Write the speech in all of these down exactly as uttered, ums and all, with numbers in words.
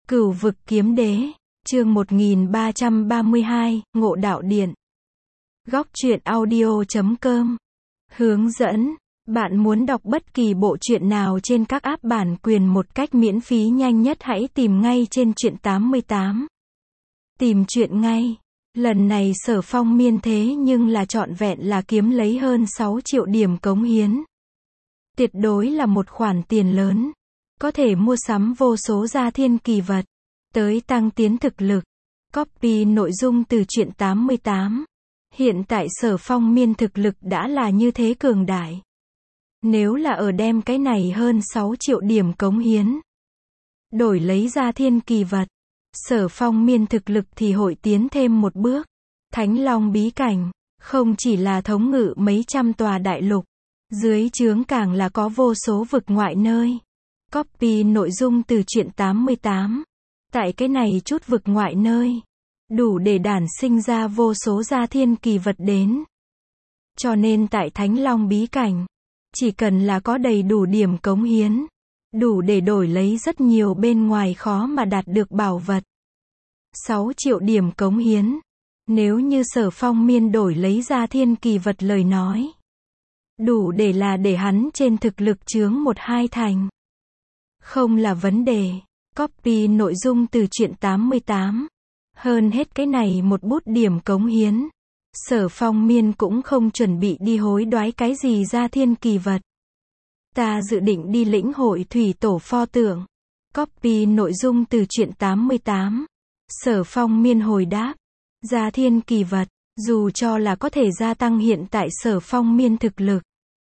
Cửu vực kiếm đế, chương một nghìn ba trăm ba mươi hai, Ngộ đạo điện. Góc truyện audio chấm com. Hướng dẫn, bạn muốn đọc bất kỳ bộ truyện nào trên các app bản quyền một cách miễn phí nhanh nhất hãy tìm ngay trên truyện tám mươi tám. Tìm truyện ngay. Lần này Sở Phong miên thế nhưng là trọn vẹn là kiếm lấy hơn sáu triệu điểm cống hiến. Tuyệt đối là một khoản tiền lớn. Có thể mua sắm vô số gia thiên kỳ vật, tới tăng tiến thực lực. Copy nội dung từ truyện tám mươi tám. Hiện tại Sở Phong miên thực lực đã là như thế cường đại. Nếu là ở đem cái này hơn sáu triệu điểm cống hiến, đổi lấy gia thiên kỳ vật, Sở Phong miên thực lực thì hội tiến thêm một bước. Thánh Long bí cảnh, không chỉ là thống ngự mấy trăm tòa đại lục, dưới trướng càng là có vô số vực ngoại nơi. Copy nội dung từ truyện tám mươi tám. Tại cái này chút vực ngoại nơi, đủ để đản sinh ra vô số gia thiên kỳ vật đến. Cho nên tại Thánh Long bí cảnh, chỉ cần là có đầy đủ điểm cống hiến, đủ để đổi lấy rất nhiều bên ngoài khó mà đạt được bảo vật. sáu triệu điểm cống hiến. Nếu như Sở Phong miên đổi lấy gia thiên kỳ vật lời nói, đủ để là để hắn trên thực lực chướng một hai thành. Không là vấn đề. Copy nội dung từ truyện tám mươi tám. Hơn hết cái này một bút điểm cống hiến, Sở Phong miên cũng không chuẩn bị đi hối đoái cái gì gia thiên kỳ vật. Ta dự định đi lĩnh hội thủy tổ pho tượng. Copy nội dung từ truyện tám mươi tám. Sở Phong miên hồi đáp. Gia thiên kỳ vật, dù cho là có thể gia tăng hiện tại Sở Phong miên thực lực,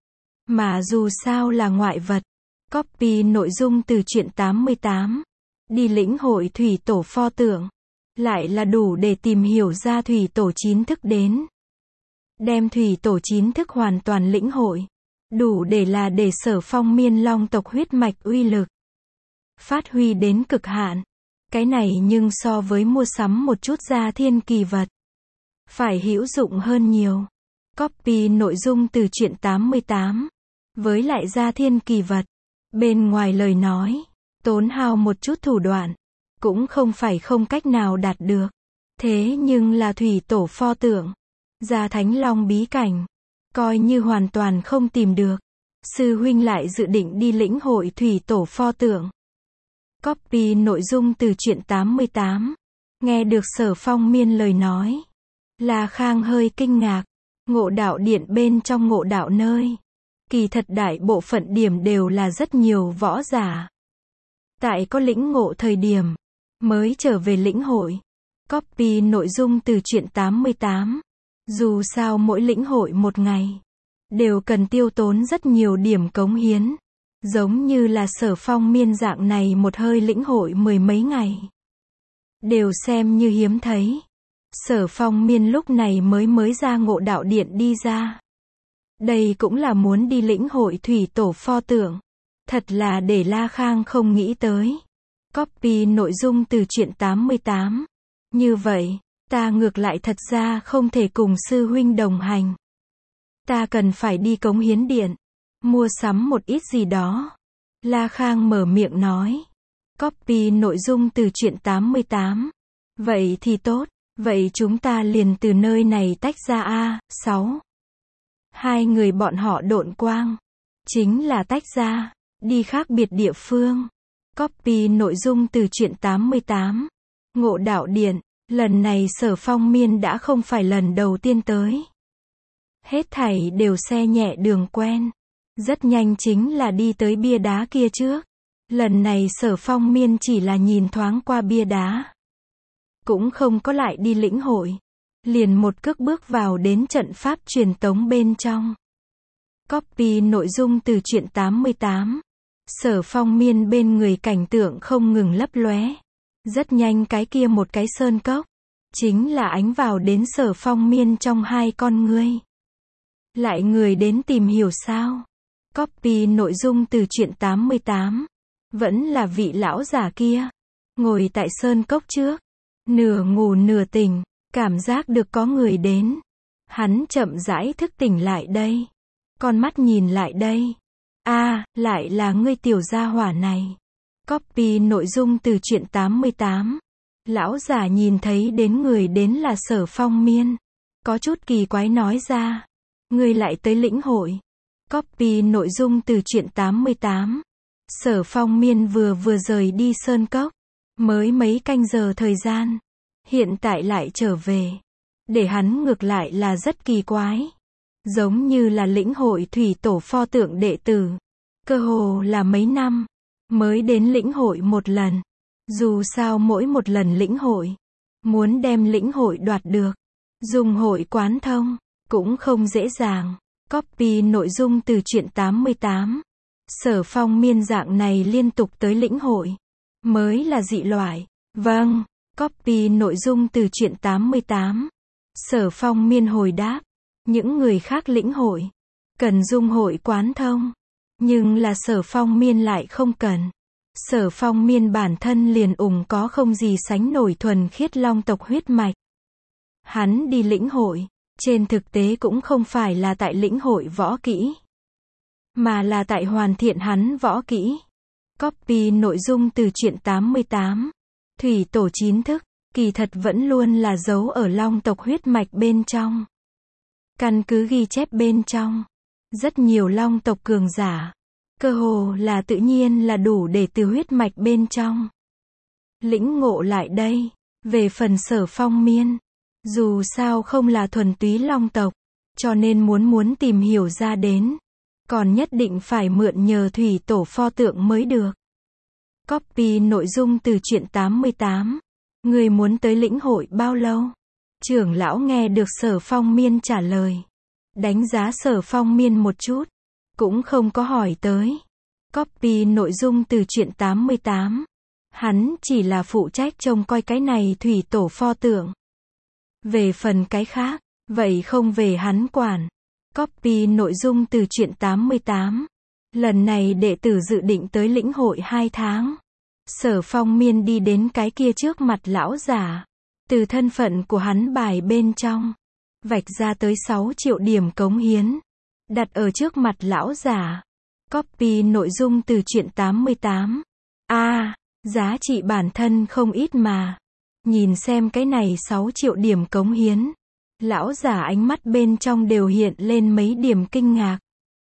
mà dù sao là ngoại vật. Copy nội dung từ truyện tám mươi tám. Đi lĩnh hội thủy tổ pho tượng, lại là đủ để tìm hiểu ra thủy tổ chín thức đến. Đem thủy tổ chín thức hoàn toàn lĩnh hội, đủ để là để Sở Phong miên long tộc huyết mạch uy lực phát huy đến cực hạn. Cái này nhưng so với mua sắm một chút gia thiên kỳ vật, phải hữu dụng hơn nhiều. Copy nội dung từ truyện tám mươi tám. Với lại gia thiên kỳ vật, bên ngoài lời nói, tốn hao một chút thủ đoạn, cũng không phải không cách nào đạt được. Thế nhưng là thủy tổ pho tượng, gia Thánh Long bí cảnh, coi như hoàn toàn không tìm được. Sư huynh lại dự định đi lĩnh hội thủy tổ pho tượng. Copy nội dung từ truyện tám mươi tám. Nghe được Sở Phong miên lời nói, La Khang hơi kinh ngạc. Ngộ đạo điện bên trong ngộ đạo nơi, kỳ thật đại bộ phận điểm đều là rất nhiều võ giả. Tại có lĩnh ngộ thời điểm, mới trở về lĩnh hội. Copy nội dung từ truyện tám mươi tám. Dù sao mỗi lĩnh hội một ngày, đều cần tiêu tốn rất nhiều điểm cống hiến. Giống như là Sở Phong miên dạng này một hơi lĩnh hội mười mấy ngày, đều xem như hiếm thấy. Sở Phong miên lúc này mới mới ra ngộ đạo điện đi ra. Đây cũng là muốn đi lĩnh hội thủy tổ pho tượng. Thật là để La Khang không nghĩ tới. Copy nội dung từ truyện tám mươi tám. Như vậy, ta ngược lại thật ra không thể cùng sư huynh đồng hành. Ta cần phải đi cống hiến điện, mua sắm một ít gì đó. La Khang mở miệng nói. Copy nội dung từ truyện tám mươi tám. Vậy thì tốt, vậy chúng ta liền từ nơi này tách ra a. sáu. Hai người bọn họ độn quang, chính là tách ra, đi khác biệt địa phương. Copy nội dung từ truyện tám mươi tám. Ngộ đạo điện, lần này Sở Phong miên đã không phải lần đầu tiên tới. Hết thảy đều xe nhẹ đường quen. Rất nhanh chính là đi tới bia đá kia trước. Lần này Sở Phong miên chỉ là nhìn thoáng qua bia đá, cũng không có lại đi lĩnh hội, liền một cước bước vào đến trận pháp truyền tống bên trong. Copy nội dung từ truyện tám mươi tám. Sở Phong miên bên người cảnh tượng không ngừng lấp lóe. Rất nhanh cái kia một cái sơn cốc, chính là ánh vào đến Sở Phong miên trong hai con ngươi. Lại người đến tìm hiểu sao? Copy nội dung từ truyện tám mươi tám. Vẫn là vị lão giả kia, ngồi tại sơn cốc trước, nửa ngủ nửa tỉnh, cảm giác được có người đến. Hắn chậm rãi thức tỉnh lại đây, con mắt nhìn lại đây. A, à, lại là ngươi tiểu gia hỏa này. Copy nội dung từ truyện tám mươi tám. Lão giả nhìn thấy đến người đến là Sở Phong Miên. Có chút kỳ quái nói ra. Ngươi lại tới lĩnh hội. Copy nội dung từ truyện tám mươi tám. Sở Phong Miên vừa vừa rời đi Sơn Cốc. Mới mấy canh giờ thời gian. Hiện tại lại trở về. Để hắn ngược lại là rất kỳ quái. Giống như là lĩnh hội thủy tổ pho tượng đệ tử. Cơ hồ là mấy năm. Mới đến lĩnh hội một lần. Dù sao mỗi một lần lĩnh hội. Muốn đem lĩnh hội đoạt được. Dùng hội quán thông. Cũng không dễ dàng. Copy nội dung từ truyện tám mươi tám. Sở Phong Miên dạng này liên tục tới lĩnh hội. Mới là dị loại. Vâng. Copy nội dung từ truyện tám mươi tám. Sở Phong Miên hồi đáp. Những người khác lĩnh hội. Cần dung hội quán thông. Nhưng là Sở Phong Miên lại không cần. Sở Phong Miên bản thân liền ủng có không gì sánh nổi thuần khiết long tộc huyết mạch. Hắn đi lĩnh hội. Trên thực tế cũng không phải là tại lĩnh hội võ kỹ. Mà là tại hoàn thiện hắn võ kỹ. Copy nội dung từ truyện tám mươi tám. Thủy tổ chín thức. Kỳ thật vẫn luôn là giấu ở long tộc huyết mạch bên trong. Căn cứ ghi chép bên trong. Rất nhiều long tộc cường giả. Cơ hồ là tự nhiên là đủ để từ huyết mạch bên trong. Lĩnh ngộ lại đây. Về phần Sở Phong Miên. Dù sao không là thuần túy long tộc. Cho nên muốn muốn tìm hiểu ra đến. Còn nhất định phải mượn nhờ thủy tổ pho tượng mới được. Copy nội dung từ truyện tám mươi tám. Người muốn tới lĩnh hội bao lâu? Trưởng lão nghe được Sở Phong Miên trả lời. Đánh giá Sở Phong Miên một chút. Cũng không có hỏi tới. Copy nội dung từ truyện tám mươi tám. Hắn chỉ là phụ trách trông coi cái này thủy tổ pho tượng. Về phần cái khác, vậy không về hắn quản. Copy nội dung từ truyện tám mươi tám. Lần này đệ tử dự định tới lĩnh hội hai tháng. Sở Phong Miên đi đến cái kia trước mặt lão giả. Từ thân phận của hắn bài bên trong. Vạch ra tới sáu triệu điểm cống hiến. Đặt ở trước mặt lão giả. Copy nội dung từ truyện tám mươi tám. A, à, giá trị bản thân không ít mà. Nhìn xem cái này sáu triệu điểm cống hiến. Lão giả ánh mắt bên trong đều hiện lên mấy điểm kinh ngạc.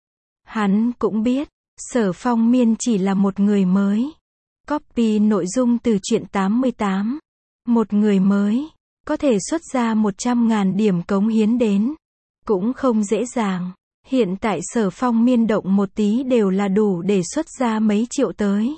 Hắn cũng biết, Sở Phong Miên chỉ là một người mới. Copy nội dung từ truyện tám mươi tám. Một người mới, có thể xuất ra một trăm ngàn điểm cống hiến đến. Cũng không dễ dàng. Hiện tại Sở Phong Miên động một tí đều là đủ để xuất ra mấy triệu tới.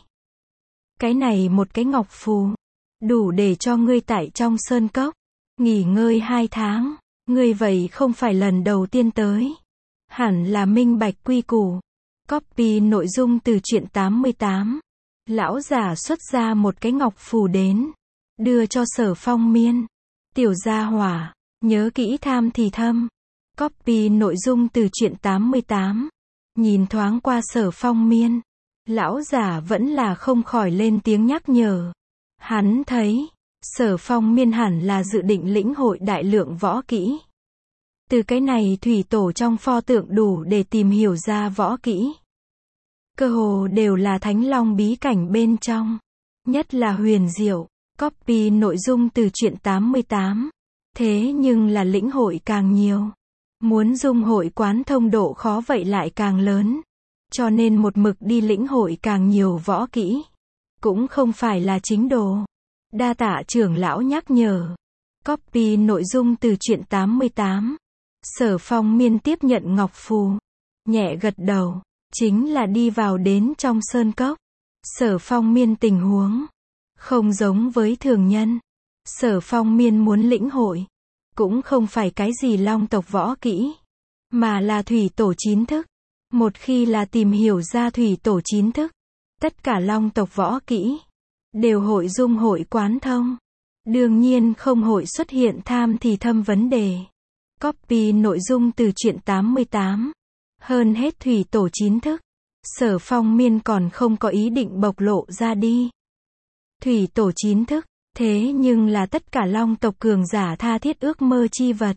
Cái này một cái ngọc phù. Đủ để cho ngươi tại trong sơn cốc. Nghỉ ngơi hai tháng. Ngươi vậy không phải lần đầu tiên tới. Hẳn là minh bạch quy củ. Copy nội dung từ truyện tám mươi tám. Lão giả xuất ra một cái ngọc phù đến. Đưa cho Sở Phong Miên. Tiểu gia hỏa. Nhớ kỹ tham thì thâm. Copy nội dung từ truyện tám mươi tám. Nhìn thoáng qua Sở Phong Miên. Lão giả vẫn là không khỏi lên tiếng nhắc nhở. Hắn thấy. Sở Phong Miên hẳn là dự định lĩnh hội đại lượng võ kỹ. Từ cái này thủy tổ trong pho tượng đủ để tìm hiểu ra võ kỹ. Cơ hồ đều là thánh long bí cảnh bên trong. Nhất là huyền diệu. Copy nội dung từ truyện tám mươi tám. Thế nhưng là lĩnh hội càng nhiều. Muốn dung hội quán thông độ khó vậy lại càng lớn. Cho nên một mực đi lĩnh hội càng nhiều võ kỹ. Cũng không phải là chính đồ. Đa tạ trưởng lão nhắc nhở. Copy nội dung từ truyện tám mươi tám. Sở Phong Miên tiếp nhận ngọc phù. Nhẹ gật đầu. Chính là đi vào đến trong sơn cốc. Sở Phong Miên tình huống. Không giống với thường nhân. Sở Phong Miên muốn lĩnh hội. Cũng không phải cái gì long tộc võ kỹ. Mà là thủy tổ chín thức. Một khi là tìm hiểu ra thủy tổ chín thức. Tất cả long tộc võ kỹ. Đều hội dung hội quán thông. Đương nhiên không hội xuất hiện tham thì thâm vấn đề. Copy nội dung từ truyện tám mươi tám. Hơn hết thủy tổ chín thức. Sở Phong Miên còn không có ý định bộc lộ ra đi. Thủy tổ chín thức. Thế nhưng là tất cả long tộc cường giả tha thiết ước mơ chi vật.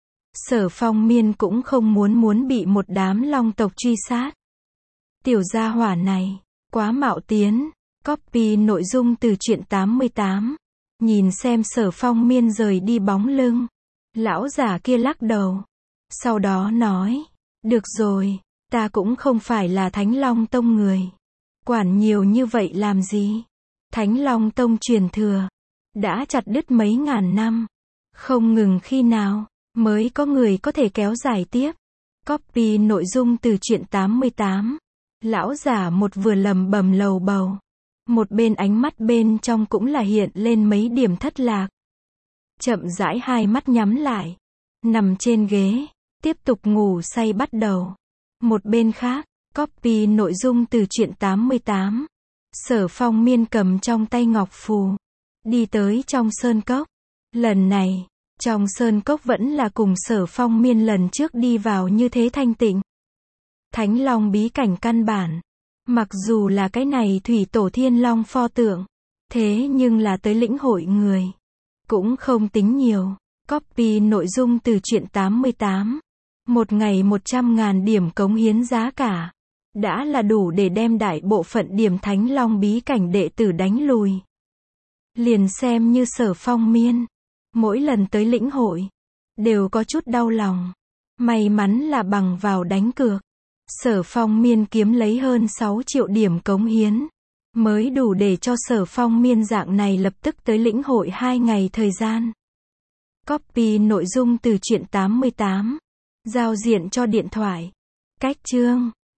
Sở Phong Miên cũng không muốn muốn bị một đám long tộc truy sát. Tiểu gia hỏa này. Quá mạo tiến. Copy nội dung từ truyện tám mươi tám. Nhìn xem Sở Phong Miên rời đi bóng lưng. Lão giả kia lắc đầu. Sau đó nói. Được rồi, ta cũng không phải là Thánh Long Tông người. Quản nhiều như vậy làm gì? Thánh Long Tông truyền thừa. Đã chặt đứt mấy ngàn năm. Không ngừng khi nào mới có người có thể kéo dài tiếp. Copy nội dung từ truyện tám mươi tám. Lão giả một vừa lầm bầm lầu bầu. Một bên ánh mắt bên trong cũng là hiện lên mấy điểm thất lạc. Chậm rãi hai mắt nhắm lại. Nằm trên ghế. Tiếp tục ngủ say bắt đầu. Một bên khác. Copy nội dung từ truyện tám mươi tám. Sở Phong Miên cầm trong tay ngọc phù. Đi tới trong sơn cốc. Lần này. Trong sơn cốc vẫn là cùng Sở Phong Miên lần trước đi vào như thế thanh tịnh. Thánh Long bí cảnh căn bản. Mặc dù là cái này thủy tổ thiên long pho tượng. Thế nhưng là tới lĩnh hội người. Cũng không tính nhiều. Copy nội dung từ truyện tám mươi tám. Một ngày một trăm ngàn điểm cống hiến giá cả. Đã là đủ để đem đại bộ phận điểm Thánh Long bí cảnh đệ tử đánh lùi. Liền xem như Sở Phong Miên. Mỗi lần tới lĩnh hội. Đều có chút đau lòng. May mắn là bằng vào đánh cược. Sở Phong Miên kiếm lấy hơn sáu triệu điểm cống hiến. Mới đủ để cho Sở Phong Miên dạng này lập tức tới lĩnh hội hai ngày thời gian. Copy nội dung từ truyện tám mươi tám. Giao diện cho điện thoại. Cách chương.